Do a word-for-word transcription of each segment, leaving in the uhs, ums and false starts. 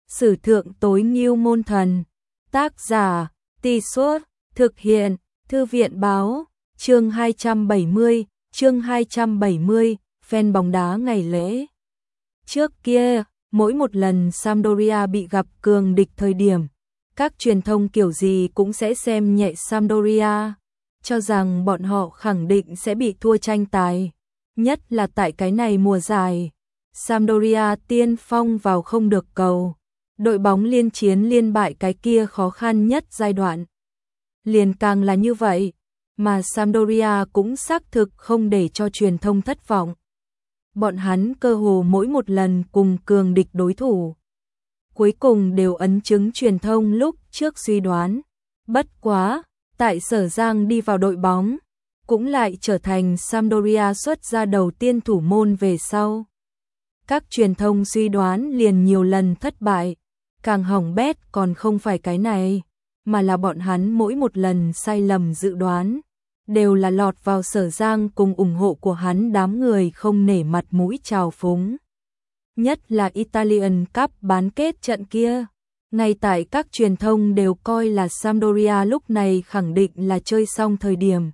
Sử thượng tối ngưu môn thần. Tác giả, Tì Suốt, thực hiện, Thư viện báo, chương hai trăm bảy mươi, chương hai trăm bảy mươi, fan bóng đá ngày lễ. Trước kia, mỗi một lần Sampdoria bị gặp cường địch thời điểm, các truyền thông kiểu gì cũng sẽ xem nhẹ Sampdoria, cho rằng bọn họ khẳng định sẽ bị thua tranh tài. Nhất là tại cái này mùa giải, Sampdoria tiên phong vào không được cầu. Đội bóng liên chiến liên bại cái kia khó khăn nhất giai đoạn. Liền càng là như vậy, mà Sampdoria cũng xác thực không để cho truyền thông thất vọng. Bọn hắn cơ hồ mỗi một lần cùng cường địch đối thủ, cuối cùng đều ấn chứng truyền thông lúc trước suy đoán. Bất quá, tại Sở Giang đi vào đội bóng, cũng lại trở thành Sampdoria xuất ra đầu tiên thủ môn về sau. Các truyền thông suy đoán liền nhiều lần thất bại, càng hỏng bét còn không phải cái này, mà là bọn hắn mỗi một lần sai lầm dự đoán, đều là lọt vào Sở Giang cùng ủng hộ của hắn đám người không nể mặt mũi trào phúng. Nhất là Italian Cup bán kết trận kia, ngay tại các truyền thông đều coi là Sampdoria lúc này khẳng định là chơi xong thời điểm.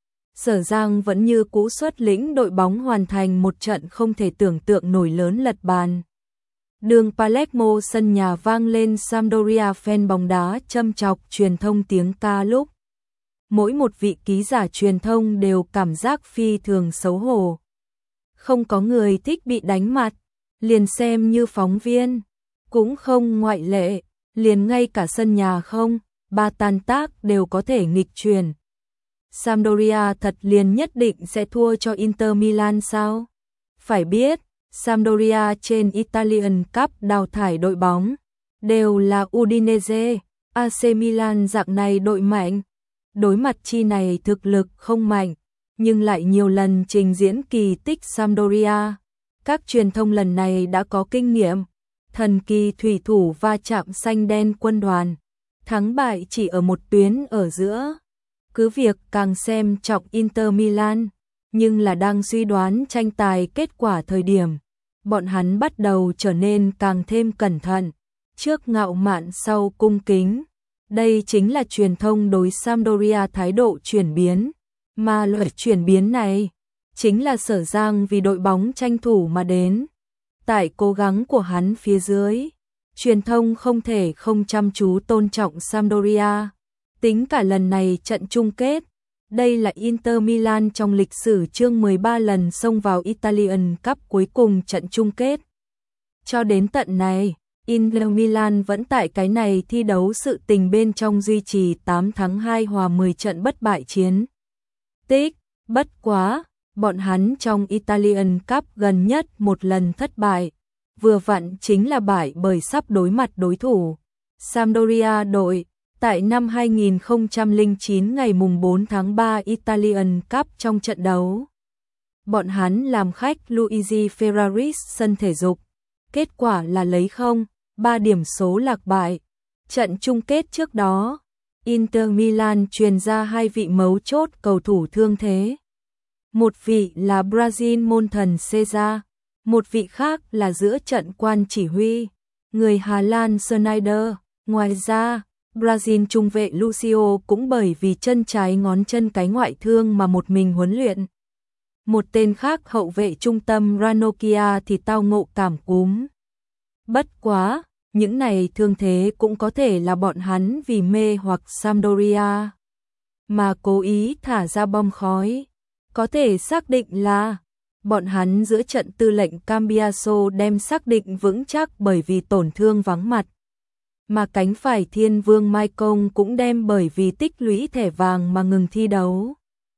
Sở Giang vẫn như cũ xuất lĩnh đội bóng hoàn thành một trận không thể tưởng tượng nổi lớn lật bàn. Đường Palermo sân nhà vang lên Sampdoria fan bóng đá châm chọc truyền thông tiếng ca lúc. Mỗi một vị ký giả truyền thông đều cảm giác phi thường xấu hổ. Không có người thích bị đánh mặt, liền xem như phóng viên, cũng không ngoại lệ, liền ngay cả sân nhà không, ba tan tác đều có thể nghịch truyền. Sampdoria thật liền nhất định sẽ thua cho Inter Milan sao? Phải biết, Sampdoria trên Italian Cup đào thải đội bóng đều là Udinese, a xê Milan dạng này đội mạnh. Đối mặt chi này thực lực không mạnh, nhưng lại nhiều lần trình diễn kỳ tích Sampdoria. Các truyền thông lần này đã có kinh nghiệm, thần kỳ thủy thủ va chạm xanh đen quân đoàn, thắng bại chỉ ở một tuyến ở giữa. Cứ việc càng xem trọng Inter Milan, nhưng là đang suy đoán tranh tài kết quả thời điểm, bọn hắn bắt đầu trở nên càng thêm cẩn thận, trước ngạo mạn sau cung kính. Đây chính là truyền thông đối Sampdoria thái độ chuyển biến, mà loại chuyển biến này chính là Sở Giang vì đội bóng tranh thủ mà đến. Tại cố gắng của hắn phía dưới, truyền thông không thể không chăm chú tôn trọng Sampdoria. Tính cả lần này trận chung kết, đây là Inter Milan trong lịch sử chương mười ba lần xông vào Italian Cup cuối cùng trận chung kết. Cho đến tận này, Inter Milan vẫn tại cái này thi đấu sự tình bên trong duy trì tám thắng hai hòa mười trận bất bại chiến tích. Bất quá, bọn hắn trong Italian Cup gần nhất một lần thất bại, vừa vặn chính là bại bởi sắp đối mặt đối thủ Sampdoria đội. Tại năm hai nghìn không trăm lẻ chín ngày mùng bốn tháng ba Italian Cup trong trận đấu, bọn hắn làm khách Luigi Ferraris sân thể dục, kết quả là lấy không, ba điểm số lạc bại. Trận chung kết trước đó, Inter Milan truyền ra hai vị mấu chốt cầu thủ thương thế. Một vị là Brazil môn thần Cesar, một vị khác là giữa trận quan chỉ huy, người Hà Lan Sneijder. Ngoài ra, Brazil trung vệ Lucio cũng bởi vì chân trái ngón chân cái ngoại thương mà một mình huấn luyện. Một tên khác hậu vệ trung tâm Ranocchia thì tao ngộ cảm cúm. Bất quá, những này thương thế cũng có thể là bọn hắn vì mê hoặc Sampdoria mà cố ý thả ra bom khói. Có thể xác định là bọn hắn giữa trận tư lệnh Cambiaso đem xác định vững chắc bởi vì tổn thương vắng mặt. Mà cánh phải Thiên Vương Maicon cũng đem bởi vì tích lũy thẻ vàng mà ngừng thi đấu.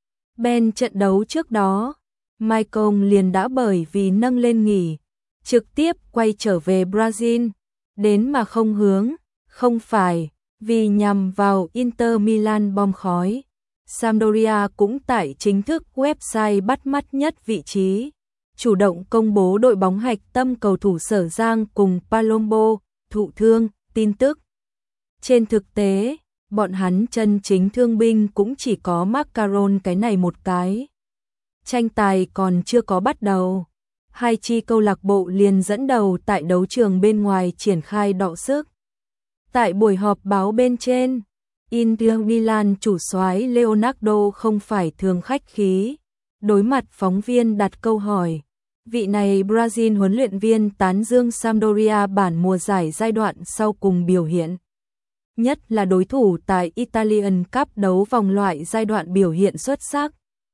Bên trận đấu trước đó, Maicon liền đã bởi vì nâng lên nghỉ, trực tiếp quay trở về Brazil, đến mà không hướng, không phải, vì nhằm vào Inter Milan bom khói. Sampdoria cũng tại chính thức website bắt mắt nhất vị trí, chủ động công bố đội bóng hạch tâm cầu thủ Sở Giang cùng Palombo thụ thương. Tin tức. Trên thực tế, bọn hắn chân chính thương binh cũng chỉ có Macaron cái này một cái. Tranh tài còn chưa có bắt đầu, hai chi câu lạc bộ liền dẫn đầu tại đấu trường bên ngoài triển khai đọ sức. Tại buổi họp báo bên trên, Inter Milan chủ soái Leonardo không phải thường khách khí, đối mặt phóng viên đặt câu hỏi. Vị này Brazil huấn luyện viên tán dương Sampdoria bản mùa giải giai đoạn sau cùng biểu hiện. Nhất là đối thủ tại Italian Cup đấu vòng loại giai đoạn biểu hiện xuất sắc.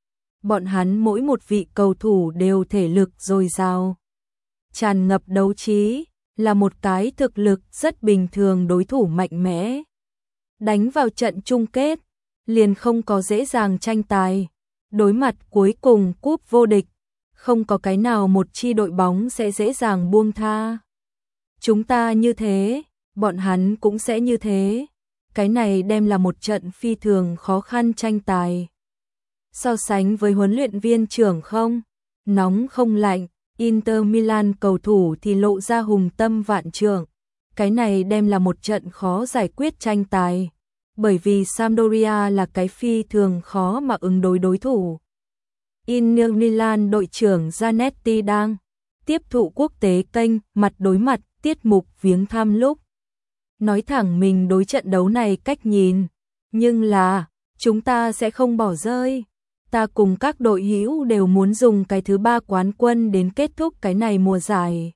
Bọn hắn mỗi một vị cầu thủ đều thể lực dồi dào, tràn ngập đấu trí, là một cái thực lực rất bình thường đối thủ mạnh mẽ. Đánh vào trận chung kết, liền không có dễ dàng tranh tài. Đối mặt cuối cùng cúp vô địch, không có cái nào một chi đội bóng sẽ dễ dàng buông tha. Chúng ta như thế, bọn hắn cũng sẽ như thế. Cái này đem là một trận phi thường khó khăn tranh tài. So sánh với huấn luyện viên trưởng không, nóng không lạnh, Inter Milan cầu thủ thì lộ ra hùng tâm vạn trượng. Cái này đem là một trận khó giải quyết tranh tài, bởi vì Sampdoria là cái phi thường khó mà ứng đối đối thủ. Inter Milan đội trưởng Zanetti đang tiếp thụ quốc tế kênh mặt đối mặt tiết mục viếng thăm lúc nói thẳng mình đối trận đấu này cách nhìn, nhưng là chúng ta sẽ không bỏ rơi. Ta cùng các đội hữu đều muốn dùng cái thứ ba quán quân đến kết thúc cái này mùa giải.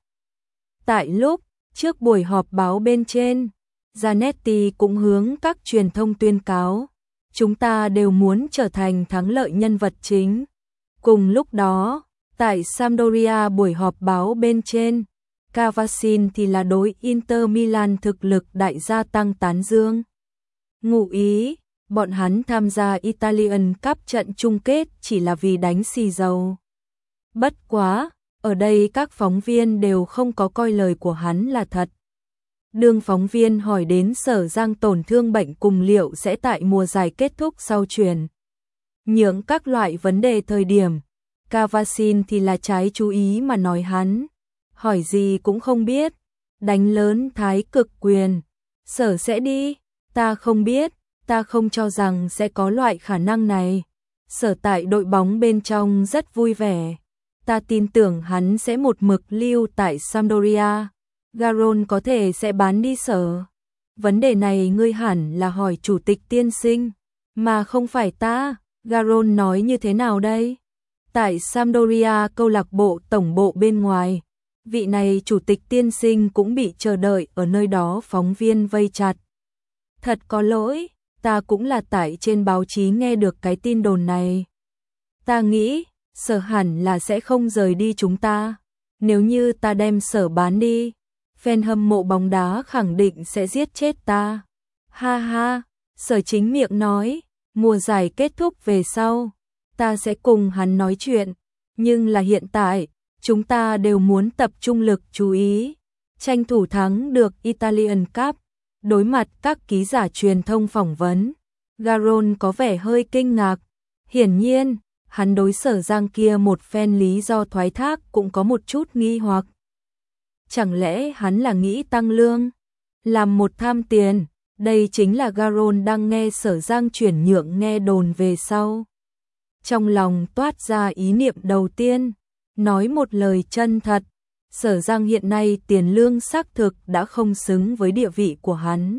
Tại lúc trước buổi họp báo bên trên, Zanetti cũng hướng các truyền thông tuyên cáo, chúng ta đều muốn trở thành thắng lợi nhân vật chính. Cùng lúc đó, tại Sampdoria buổi họp báo bên trên, Cavasin thì là đối Inter Milan thực lực đại gia tăng tán dương. Ngụ ý, bọn hắn tham gia Italian Cup trận chung kết chỉ là vì đánh xì dầu. Bất quá, ở đây các phóng viên đều không có coi lời của hắn là thật. Đương phóng viên hỏi đến Sở Giang tổn thương bệnh cùng liệu sẽ tại mùa giải kết thúc sau chuyển nhượng các loại vấn đề thời điểm, Cavasin thì là trái chú ý mà nói hắn hỏi gì cũng không biết, đánh lớn thái cực quyền, Sở sẽ đi, ta không biết, ta không cho rằng sẽ có loại khả năng này. Sở tại đội bóng bên trong rất vui vẻ, ta tin tưởng hắn sẽ một mực lưu tại Sampdoria. Garon có thể sẽ bán đi Sở. Vấn đề này ngươi hẳn là hỏi chủ tịch tiên sinh, mà không phải ta. Garon nói như thế nào đây? Tại Sampdoria câu lạc bộ tổng bộ bên ngoài, vị này chủ tịch tiên sinh cũng bị chờ đợi ở nơi đó, phóng viên vây chặt. Thật có lỗi, ta cũng là tại trên báo chí nghe được cái tin đồn này. Ta nghĩ, Sở hẳn là sẽ không rời đi chúng ta. Nếu như ta đem Sở bán đi, fan hâm mộ bóng đá khẳng định sẽ giết chết ta. Ha ha, Sở chính miệng nói, mùa giải kết thúc về sau, ta sẽ cùng hắn nói chuyện. Nhưng là hiện tại, chúng ta đều muốn tập trung lực chú ý, tranh thủ thắng được Italian Cup. Đối mặt các ký giả truyền thông phỏng vấn, Garon có vẻ hơi kinh ngạc. Hiển nhiên, hắn đối Sở Giang kia một phen lý do thoái thác cũng có một chút nghi hoặc. Chẳng lẽ hắn là nghĩ tăng lương, làm một tham tiền? Đây chính là Garon đang nghe Sở Giang chuyển nhượng nghe đồn về sau. Trong lòng toát ra ý niệm đầu tiên, nói một lời chân thật, Sở Giang hiện nay tiền lương xác thực đã không xứng với địa vị của hắn.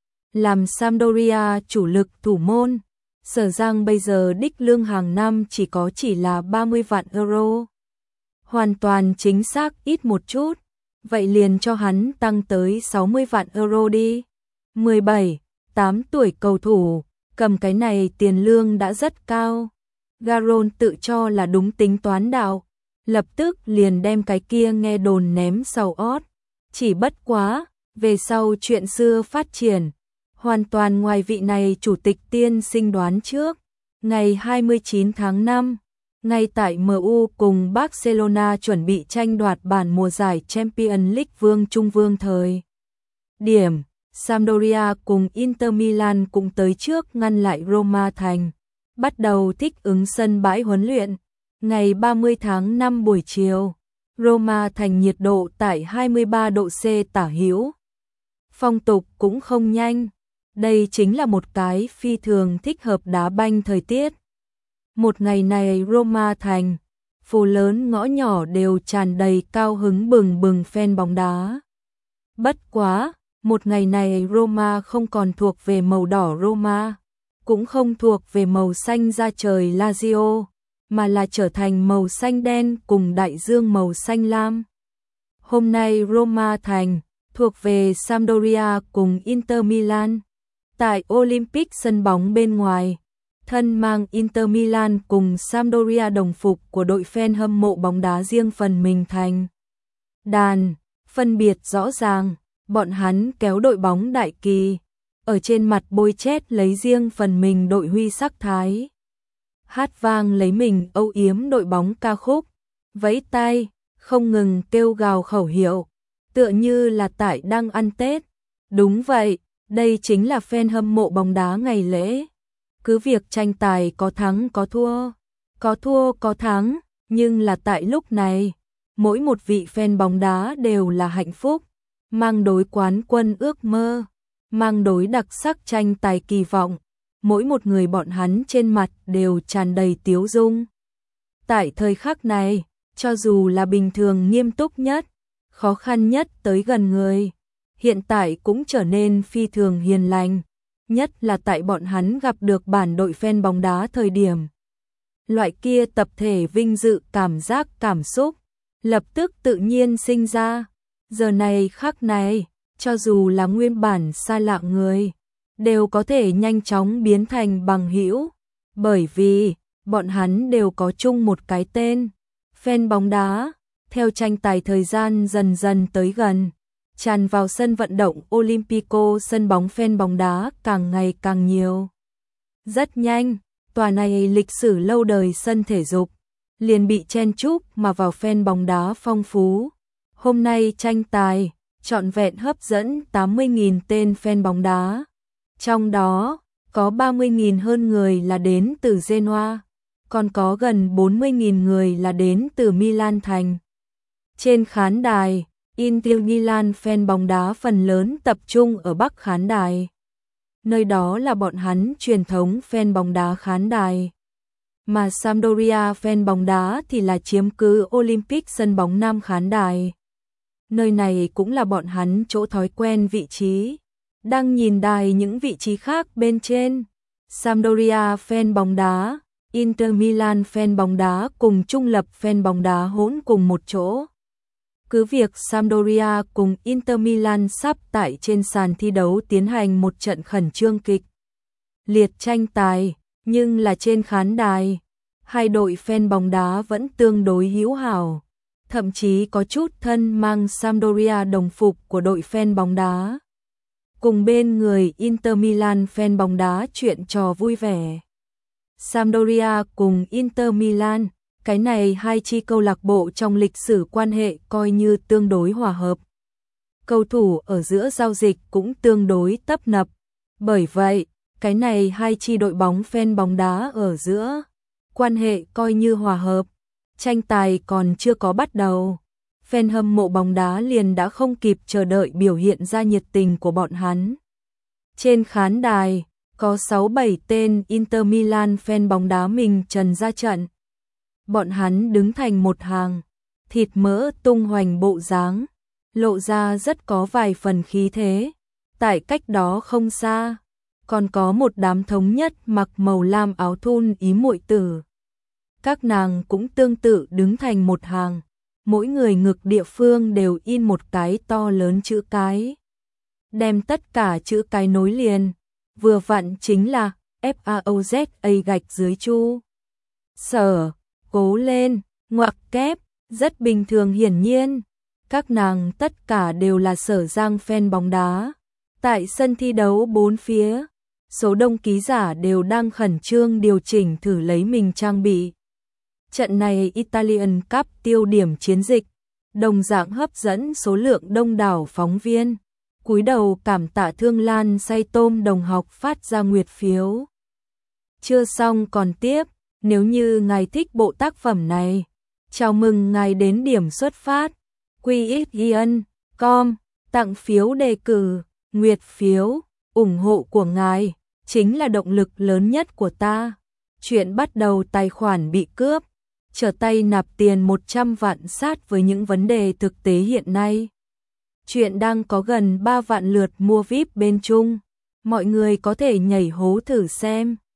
Làm Sampdoria chủ lực thủ môn, Sở Giang bây giờ đích lương hàng năm chỉ có chỉ là ba mươi vạn euro. Hoàn toàn chính xác ít một chút, vậy liền cho hắn tăng tới sáu mươi vạn euro đi. mười bảy, tám tuổi cầu thủ, cầm cái này tiền lương đã rất cao. Garon tự cho là đúng tính toán đạo, lập tức liền đem cái kia nghe đồn ném sau ót. Chỉ bất quá, về sau chuyện xưa phát triển, hoàn toàn ngoài vị này chủ tịch tiên sinh đoán trước. Ngày hai mươi chín tháng năm, ngay tại em u cùng Barcelona chuẩn bị tranh đoạt bản mùa giải Champions League vương trung vương thời điểm, Sampdoria cùng Inter Milan cũng tới trước ngăn lại Roma thành, bắt đầu thích ứng sân bãi huấn luyện. Ngày ba mươi tháng năm buổi chiều, Roma thành nhiệt độ tại hai mươi ba độ C tả hữu. Phong tục cũng không nhanh, đây chính là một cái phi thường thích hợp đá banh thời tiết. Một ngày này Roma thành, phố lớn ngõ nhỏ đều tràn đầy cao hứng bừng bừng fan bóng đá. Bất quá, một ngày này Roma không còn thuộc về màu đỏ Roma, cũng không thuộc về màu xanh da trời Lazio, mà là trở thành màu xanh đen cùng đại dương màu xanh lam. Hôm nay Roma thành thuộc về Sampdoria cùng Inter Milan. Tại Olympic sân bóng bên ngoài, thân mang Inter Milan cùng Sampdoria đồng phục của đội fan hâm mộ bóng đá riêng phần mình thành đàn, phân biệt rõ ràng, bọn hắn kéo đội bóng đại kỳ, ở trên mặt bôi chét lấy riêng phần mình đội huy sắc thái. Hát vang lấy mình âu yếm đội bóng ca khúc, vẫy tay, không ngừng kêu gào khẩu hiệu, tựa như là tại đang ăn Tết. Đúng vậy, đây chính là fan hâm mộ bóng đá ngày lễ. Cứ việc tranh tài có thắng có thua, có thua có thắng, nhưng là tại lúc này, mỗi một vị fan bóng đá đều là hạnh phúc, mang đối quán quân ước mơ, mang đối đặc sắc tranh tài kỳ vọng, mỗi một người bọn hắn trên mặt đều tràn đầy tiếu dung. Tại thời khắc này, cho dù là bình thường nghiêm túc nhất, khó khăn nhất tới gần người, hiện tại cũng trở nên phi thường hiền lành, nhất là tại bọn hắn gặp được bản đội fan bóng đá thời điểm. Loại kia tập thể vinh dự cảm giác cảm xúc, lập tức tự nhiên sinh ra. Giờ này khắc này, cho dù là nguyên bản xa lạ người, đều có thể nhanh chóng biến thành bằng hữu, bởi vì bọn hắn đều có chung một cái tên, fan bóng đá. Theo tranh tài thời gian dần dần tới gần, tràn vào sân vận động Olimpico, sân bóng fan bóng đá càng ngày càng nhiều. Rất nhanh, tòa này lịch sử lâu đời sân thể dục liền bị chen chúc mà vào fan bóng đá phong phú. Hôm nay tranh tài trọn vẹn hấp dẫn tám mươi nghìn tên fan bóng đá, trong đó có ba mươi nghìn hơn người là đến từ Genoa, còn có gần bốn mươi nghìn người là đến từ Milan thành. Trên khán đài, Inter Milan fan bóng đá phần lớn tập trung ở Bắc khán đài. Nơi đó là bọn hắn truyền thống fan bóng đá khán đài. Mà Sampdoria fan bóng đá thì là chiếm cứ Olympic sân bóng Nam khán đài. Nơi này cũng là bọn hắn chỗ thói quen vị trí. Đang nhìn đài những vị trí khác bên trên, Sampdoria fan bóng đá, Inter Milan fan bóng đá cùng trung lập fan bóng đá hỗn cùng một chỗ. Cứ việc Sampdoria cùng Inter Milan sắp tại trên sàn thi đấu tiến hành một trận khẩn trương kịch liệt tranh tài, nhưng là trên khán đài, hai đội fan bóng đá vẫn tương đối hữu hảo, thậm chí có chút thân mang Sampdoria đồng phục của đội fan bóng đá. Cùng bên người Inter Milan fan bóng đá chuyện trò vui vẻ. Sampdoria cùng Inter Milan, cái này hai chi câu lạc bộ trong lịch sử quan hệ coi như tương đối hòa hợp. Cầu thủ ở giữa giao dịch cũng tương đối tấp nập. Bởi vậy, cái này hai chi đội bóng fan bóng đá ở giữa, quan hệ coi như hòa hợp. Tranh tài còn chưa có bắt đầu, fan hâm mộ bóng đá liền đã không kịp chờ đợi biểu hiện ra nhiệt tình của bọn hắn. Trên khán đài, có sáu bảy tên Inter Milan fan bóng đá mình trần ra trận. Bọn hắn đứng thành một hàng, thịt mỡ tung hoành bộ dáng, lộ ra rất có vài phần khí thế. Tại cách đó không xa, còn có một đám thống nhất mặc màu lam áo thun ý muội tử. Các nàng cũng tương tự đứng thành một hàng, mỗi người ngực địa phương đều in một cái to lớn chữ cái. Đem tất cả chữ cái nối liền, vừa vặn chính là F A O Z A gạch dưới chu. Sở, cố lên, ngoặc kép, rất bình thường hiển nhiên. Các nàng tất cả đều là Sở Giang fan bóng đá. Tại sân thi đấu bốn phía, số đông ký giả đều đang khẩn trương điều chỉnh thử lấy mình trang bị. Trận này Italian Cup tiêu điểm chiến dịch, đồng dạng hấp dẫn số lượng đông đảo phóng viên. Cúi đầu cảm tạ Thương Lan say tôm đồng học phát ra nguyệt phiếu. Chưa xong còn tiếp, nếu như ngài thích bộ tác phẩm này, chào mừng ngài đến điểm xuất phát. Q X I N com tặng phiếu đề cử, nguyệt phiếu, ủng hộ của ngài chính là động lực lớn nhất của ta. Chuyện bắt đầu tài khoản bị cướp. trở tay nạp tiền một trăm vạn sát với những vấn đề thực tế hiện nay. Chuyện đang có gần ba vạn lượt mua vi ai pi bên Trung. Mọi người có thể nhảy hố thử xem.